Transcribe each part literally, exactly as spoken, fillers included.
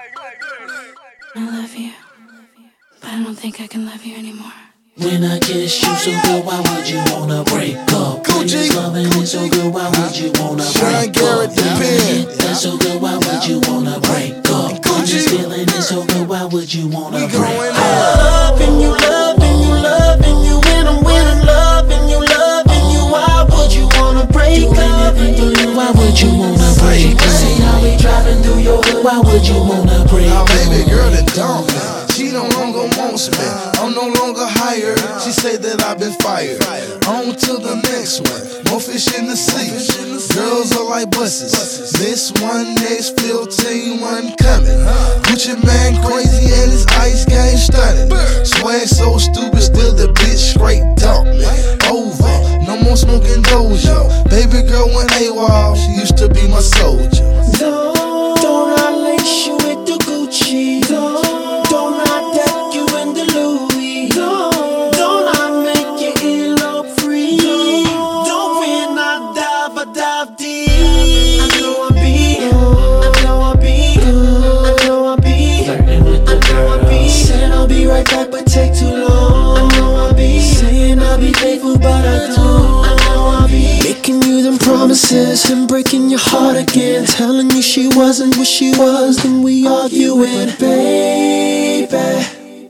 I love you, but I don't think I can love you anymore. When I kiss you so good, why would you wanna break up? When this loving is so good, why would you wanna break up? When that's so good, why would you wanna break up? When this feeling is so good, why would you wanna break up? Loving you, loving you, loving you, when I'm winning, loving you, loving you, why would you wanna break up? Why would you wanna break up? See how we driving through your hood. Why would you wanna break Now up? baby girl that dumb me, she no longer wants me, I'm no longer hired. She say that I've been fired. On to the next one, more fish in the sea. Girls are like buses, this one, next fifteen, one coming. Gucci man crazy and his ice game stunning. Swag so stupid, still the bitch straight dump me. Over, no more smoking doja. Baby girl went AWOL, she used to be my soldier. Don't, don't I lace you with the Gucci? Don't, don't I deck you in the Louis? Don't, don't I make you earlobe free? Don't when I dive, I dive deep. I know I be, I know I be, I know I be, Flirting with the I know I be. girls. Saying I'll be right back, but take too long. I know I be saying I'll be faithful, but I don't. I know I be making you them promises and breaking your heart again. Telling you she wasn't what she was, then we arguing. But baby,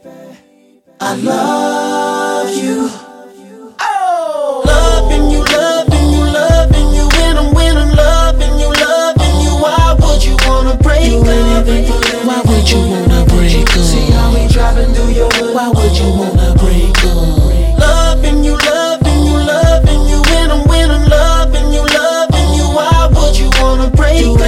I love you. Oh, loving you, loving you, loving you, when I'm winning, loving you, loving you. Why would you wanna break up? Why would you wanna break See up? how we driving through your hood. Why would you wanna break up? Loving you, loving you, loving you, when I'm winning, loving you, loving you. Why would you wanna break up?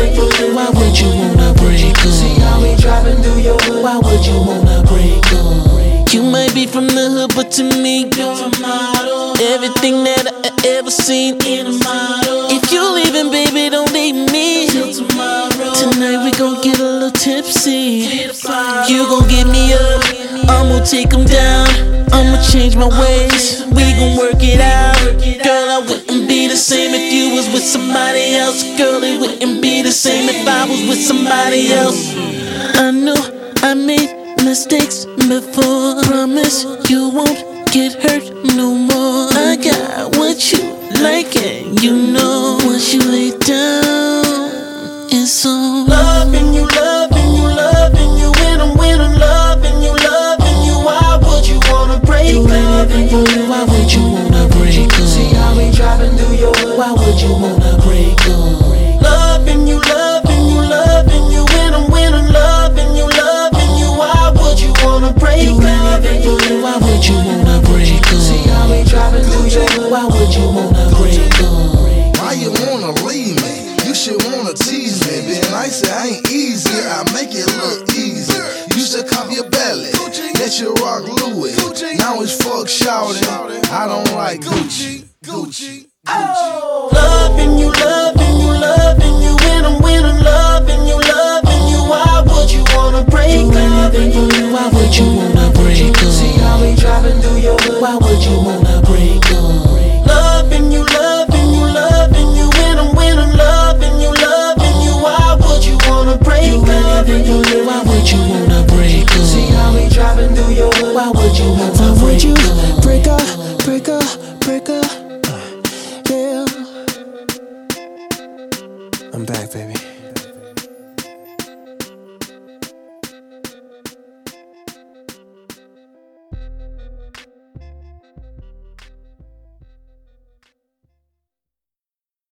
Why would you wanna break See how up? we driving through your hood. Why would you wanna break up? You might be from the hood, but to me, you're a model. Everything that I ever seen in a model. If you leaving, baby, don't leave me till tomorrow. Tonight we gon' get a little tipsy. You gon' get me up, I'ma take 'em down. I'ma change my ways, we gon' work it out. Girl, I wouldn't be the same if you was with somebody else. Girl, it wouldn't be the same if I was with somebody else. I know I made mistakes before. Promise you won't get hurt no more. I got what you like and you know. Once you lay down, it's on. Loving you, loving you, loving you, when I'm winning, loving you, loving you. Why would you wanna break up? Why would you wanna break See up? how we driving through your hood. Why would you wanna break up? Loving you, loving you, loving you, when I'm winning, loving you, loving you. Why would you wanna break up? Why would you wanna break See how up? we driving through your hood. Why would you wanna break up? Why you wanna leave me? You should wanna tease me. Being nice it ain't easy, I make it look easy. Used to cuff your belly, let you rock Louis. Now it's fuck shouting, I don't like Gucci. Gucci. Oh, loving you, loving you, loving you, when I'm winning, loving you, loving you. Why would you wanna break up? Why would you wanna break See how up? we driving through your hood. Why would you wanna break up? Loving you, loving you, loving you, when I'm winning, loving you, loving you. Why would you wanna break up? Why would you wanna